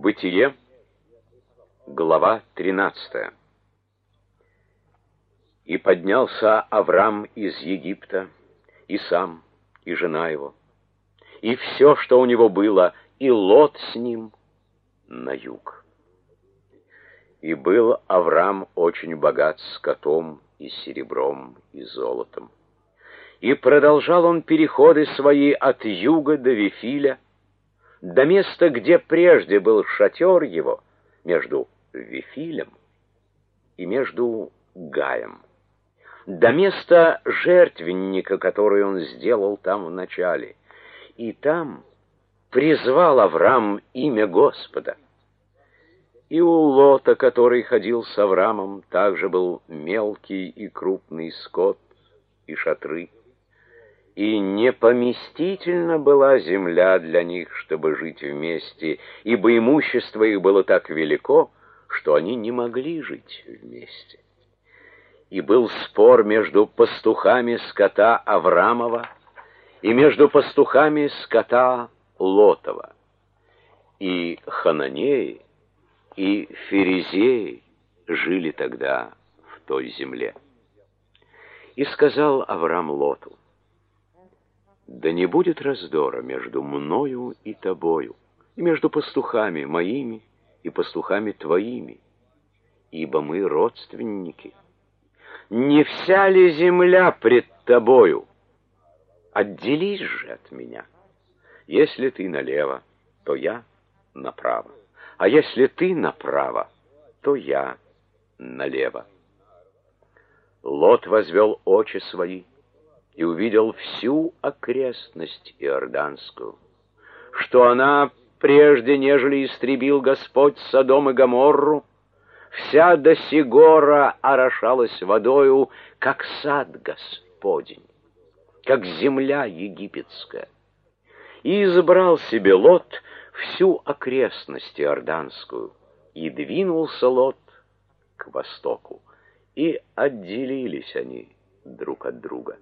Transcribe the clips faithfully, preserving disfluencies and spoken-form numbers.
Бытие, глава тринадцатая. И поднялся Аврам из Египта, и сам, и жена его, и все, что у него было, и Лот с ним, на юг. И был Аврам очень богат скотом, и серебром, и золотом. И продолжал он переходы свои от юга до Вифиля, до места, где прежде был шатер его, между Вифилем и между Гаем, до места жертвенника, который он сделал там вначале. И там призвал Аврам имя Господа. И у Лота, который ходил с Аврамом, также был мелкий и крупный скот и шатры. И непоместительна была земля для них, чтобы жить вместе, ибо имущество их было так велико, что они не могли жить вместе. И был спор между пастухами скота Аврамова и между пастухами скота Лотова. И хананеи, и ферезеи жили тогда в той земле. И сказал Аврам Лоту: «Да не будет раздора между мною и тобою, и между пастухами моими и пастухами твоими, ибо мы родственники. Не вся ли земля пред тобою? Отделись же от меня. Если ты налево, то я направо, а если ты направо, то я налево». Лот возвел очи свои и увидел всю окрестность Иорданскую, что она, прежде нежели истребил Господь Содом и Гоморру, вся до сигора орошалась водою, как сад Господень, как земля египетская. И избрал себе Лот всю окрестность Иорданскую, и двинулся Лот к востоку, и отделились они друг от друга.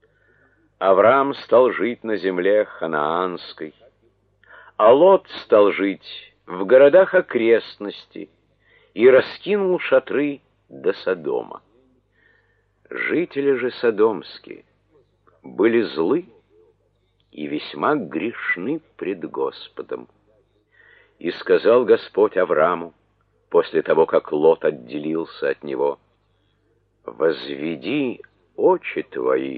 Авраам стал жить на земле ханаанской, а Лот стал жить в городах окрестности и раскинул шатры до Содома. Жители же содомские были злы и весьма грешны пред Господом. И сказал Господь Аврааму, после того, как Лот отделился от него: «Возведи очи твои,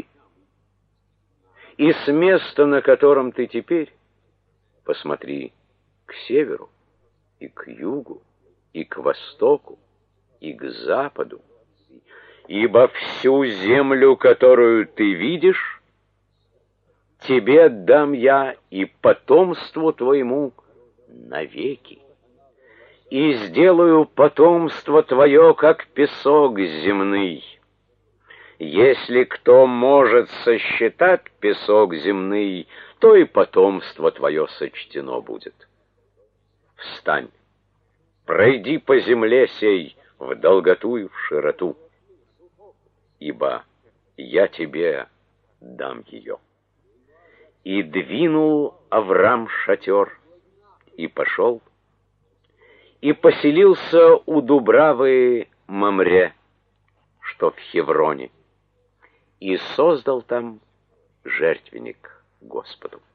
и с места, на котором ты теперь, посмотри к северу, и к югу, и к востоку, и к западу, ибо всю землю, которую ты видишь, тебе дам я и потомству твоему навеки, и сделаю потомство твое, как песок земный. Если кто может сосчитать песок земный, то и потомство твое сочтено будет. Встань, пройди по земле сей в долготу и в широту, ибо я тебе дам ее». И двинул Аврам шатер, и пошел, и поселился у Дубравы Мамре, что в Хевроне, и создал там жертвенник Господу.